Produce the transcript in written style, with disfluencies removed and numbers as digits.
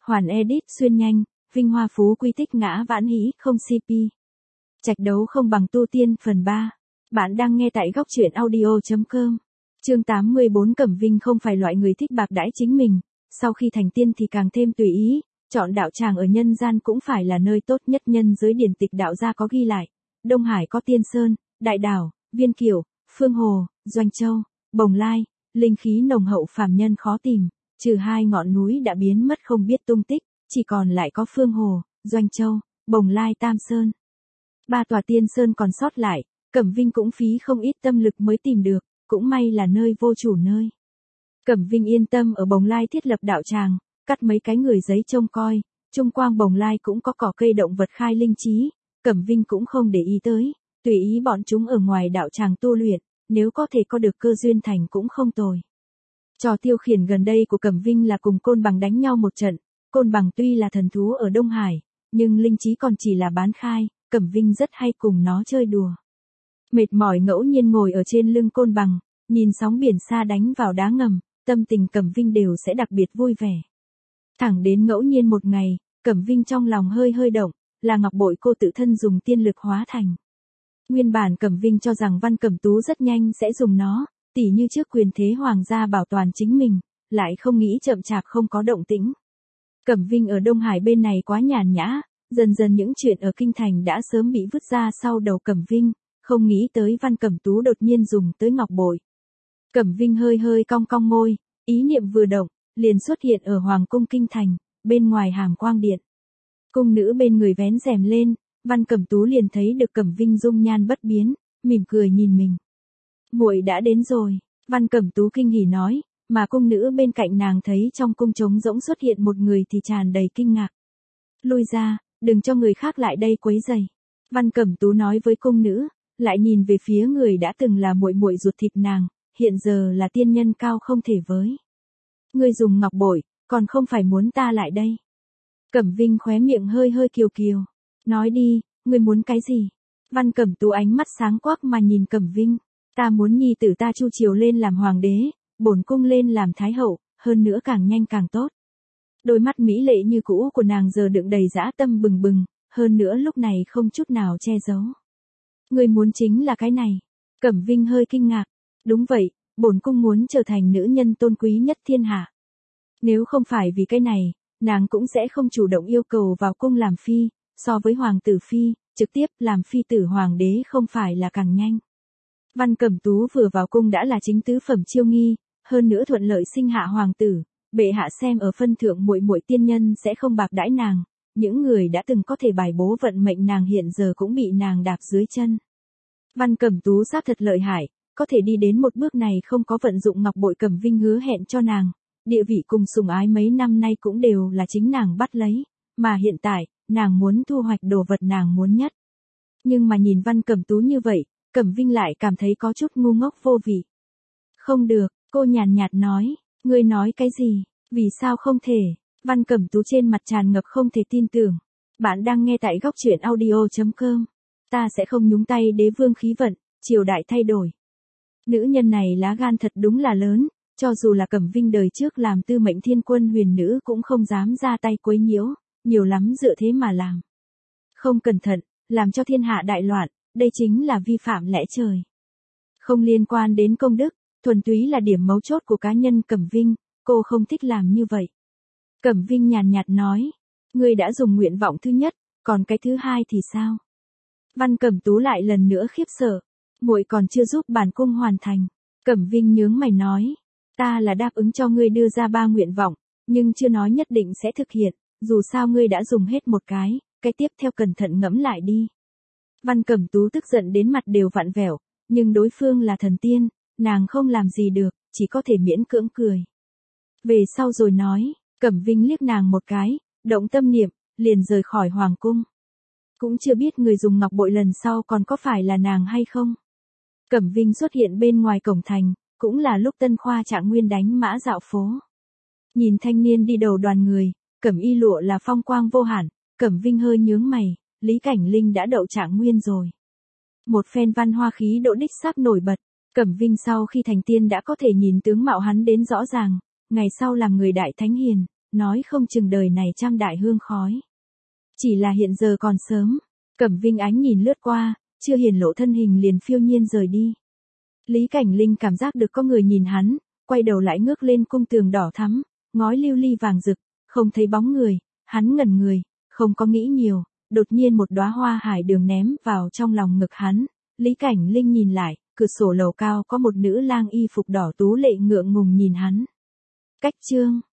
Hoàn edit xuyên nhanh, vinh hoa phú quý tích ngã vãn hĩ không CP. Trạch đấu không bằng tu tiên phần 3. Bạn đang nghe tại góc truyện audio.com. Chương 84. Cẩm Vinh không phải loại người thích bạc đãi chính mình, sau khi thành tiên thì càng thêm tùy ý, chọn đạo tràng ở nhân gian cũng phải là nơi tốt nhất. Nhân giới điển tịch đạo gia có ghi lại, Đông Hải có Tiên Sơn, Đại Đảo, Viên Kiều, Phương Hồ, Doanh Châu, Bồng Lai, linh khí nồng hậu phàm nhân khó tìm, trừ 2 ngọn núi đã biến mất không biết tung tích, chỉ còn lại có Phương Hồ, Doanh Châu, Bồng Lai, Tam Sơn. 3 tòa Tiên Sơn còn sót lại, Cẩm Vinh cũng phí không ít tâm lực mới tìm được, cũng may là nơi vô chủ nơi. Cẩm Vinh yên tâm ở Bồng Lai thiết lập đạo tràng, cắt mấy cái người giấy trông coi, trung quang Bồng Lai cũng có cỏ cây động vật khai linh trí, Cẩm Vinh cũng không để ý tới, tùy ý bọn chúng ở ngoài đạo tràng tu luyện, nếu có thể có được cơ duyên thành cũng không tồi. Trò tiêu khiển gần đây của Cẩm Vinh là cùng Côn Bằng đánh nhau một trận, Côn Bằng tuy là thần thú ở Đông Hải, nhưng linh trí còn chỉ là bán khai, Cẩm Vinh rất hay cùng nó chơi đùa. Mệt mỏi ngẫu nhiên ngồi ở trên lưng Côn Bằng, nhìn sóng biển xa đánh vào đá ngầm, tâm tình Cẩm Vinh đều sẽ đặc biệt vui vẻ. Thẳng đến ngẫu nhiên một ngày, Cẩm Vinh trong lòng hơi hơi động, là ngọc bội cô tự thân dùng tiên lực hóa thành. Nguyên bản Cẩm Vinh cho rằng Văn Cẩm Tú rất nhanh sẽ dùng nó, tỉ như trước quyền thế hoàng gia bảo toàn chính mình, lại không nghĩ chậm chạp không có động tĩnh. Cẩm Vinh ở Đông Hải bên này quá nhàn nhã, dần dần những chuyện ở kinh thành đã sớm bị vứt ra sau đầu Cẩm Vinh, không nghĩ tới Văn Cẩm Tú đột nhiên dùng tới ngọc bội. Cẩm Vinh hơi hơi cong cong môi, ý niệm vừa động, liền xuất hiện ở Hoàng cung kinh thành, bên ngoài Hàm Quang điện. Cung nữ bên người vén rèm lên, Văn Cẩm Tú liền thấy được Cẩm Vinh dung nhan bất biến, mỉm cười nhìn mình. Muội đã đến rồi, Văn Cẩm Tú kinh hỉ nói, mà cung nữ bên cạnh nàng thấy trong cung trống rỗng xuất hiện một người thì tràn đầy kinh ngạc. Lui ra, đừng cho người khác lại đây quấy rầy. Văn Cẩm Tú nói với cung nữ, lại nhìn về phía người đã từng là muội muội ruột thịt nàng, hiện giờ là tiên nhân cao không thể với. Ngươi dùng ngọc bội, còn không phải muốn ta lại đây. Cẩm Vinh khóe miệng hơi hơi kiều kiều. Nói đi, ngươi muốn cái gì? Văn Cẩm Tú ánh mắt sáng quắc mà nhìn Cẩm Vinh. Ta muốn nhi tử ta chu triều lên làm hoàng đế, bổn cung lên làm thái hậu, hơn nữa càng nhanh càng tốt. Đôi mắt mỹ lệ như cũ của nàng giờ đựng đầy dã tâm bừng bừng, hơn nữa lúc này không chút nào che giấu. Ngươi muốn chính là cái này. Cẩm Vinh hơi kinh ngạc. Đúng vậy, bổn cung muốn trở thành nữ nhân tôn quý nhất thiên hạ. Nếu không phải vì cái này, nàng cũng sẽ không chủ động yêu cầu vào cung làm phi, so với hoàng tử phi, trực tiếp làm phi tử hoàng đế không phải là càng nhanh. Văn Cẩm Tú vừa vào cung đã là chính tứ phẩm chiêu nghi, hơn nữa thuận lợi sinh hạ hoàng tử, bệ hạ xem ở phân thượng muội muội tiên nhân sẽ không bạc đãi nàng, những người đã từng có thể bài bố vận mệnh nàng hiện giờ cũng bị nàng đạp dưới chân. Văn Cẩm Tú xác thật lợi hại, có thể đi đến một bước này không có vận dụng ngọc bội. Cẩm Vinh hứa hẹn cho nàng, địa vị cùng sủng ái mấy năm nay cũng đều là chính nàng bắt lấy, mà hiện tại, nàng muốn thu hoạch đồ vật nàng muốn nhất. Nhưng mà nhìn Văn Cẩm Tú như vậy, Cẩm Vinh lại cảm thấy có chút ngu ngốc vô vị. Không được, cô nhàn nhạt nói, ngươi nói cái gì, vì sao không thể? Văn Cẩm Tú trên mặt tràn ngập không thể tin tưởng. Bạn đang nghe tại góc truyện audio.com. Ta sẽ không nhúng tay đế vương khí vận, triều đại thay đổi. Nữ nhân này lá gan thật đúng là lớn, cho dù là Cẩm Vinh đời trước làm tư mệnh thiên quân huyền nữ cũng không dám ra tay quấy nhiễu, nhiều lắm dựa thế mà làm. Không cẩn thận, làm cho thiên hạ đại loạn, đây chính là vi phạm lẽ trời. Không liên quan đến công đức, thuần túy là điểm mấu chốt của cá nhân Cẩm Vinh, cô không thích làm như vậy. Cẩm Vinh nhàn nhạt nói, ngươi đã dùng nguyện vọng thứ nhất, còn cái thứ hai thì sao? Văn Cẩm Tú lại lần nữa khiếp sợ, muội còn chưa giúp bản cung hoàn thành. Cẩm Vinh nhướng mày nói, ta là đáp ứng cho ngươi đưa ra 3 nguyện vọng, nhưng chưa nói nhất định sẽ thực hiện, dù sao ngươi đã dùng hết một cái tiếp theo cẩn thận ngẫm lại đi. Văn Cẩm Tú tức giận đến mặt đều vặn vẹo, nhưng đối phương là thần tiên, nàng không làm gì được, chỉ có thể miễn cưỡng cười. Về sau rồi nói, Cẩm Vinh liếc nàng một cái, động tâm niệm, liền rời khỏi hoàng cung. Cũng chưa biết người dùng ngọc bội lần sau còn có phải là nàng hay không. Cẩm Vinh xuất hiện bên ngoài cổng thành, cũng là lúc Tân Khoa Trạng Nguyên đánh mã dạo phố. Nhìn thanh niên đi đầu đoàn người, cẩm y lụa là phong quang vô hạn, Cẩm Vinh hơi nhướng mày, Lý Cảnh Linh đã đậu Trạng Nguyên rồi. Một phen văn hoa khí độ đích sắp nổi bật, Cẩm Vinh sau khi thành tiên đã có thể nhìn tướng mạo hắn đến rõ ràng, ngày sau làm người đại thánh hiền, nói không chừng đời này trăm đại hương khói. Chỉ là hiện giờ còn sớm. Cẩm Vinh Ánh nhìn lướt qua, chưa hiển lộ thân hình liền phiêu nhiên rời đi. Lý Cảnh Linh cảm giác được có người nhìn hắn, quay đầu lại ngước lên cung tường đỏ thắm, ngói lưu ly vàng rực, không thấy bóng người, hắn ngẩn người, không có nghĩ nhiều, đột nhiên một đóa hoa hải đường ném vào trong lòng ngực hắn. Lý Cảnh Linh nhìn lại, cửa sổ lầu cao có một nữ lang y phục đỏ tú lệ ngượng ngùng nhìn hắn. Cách chương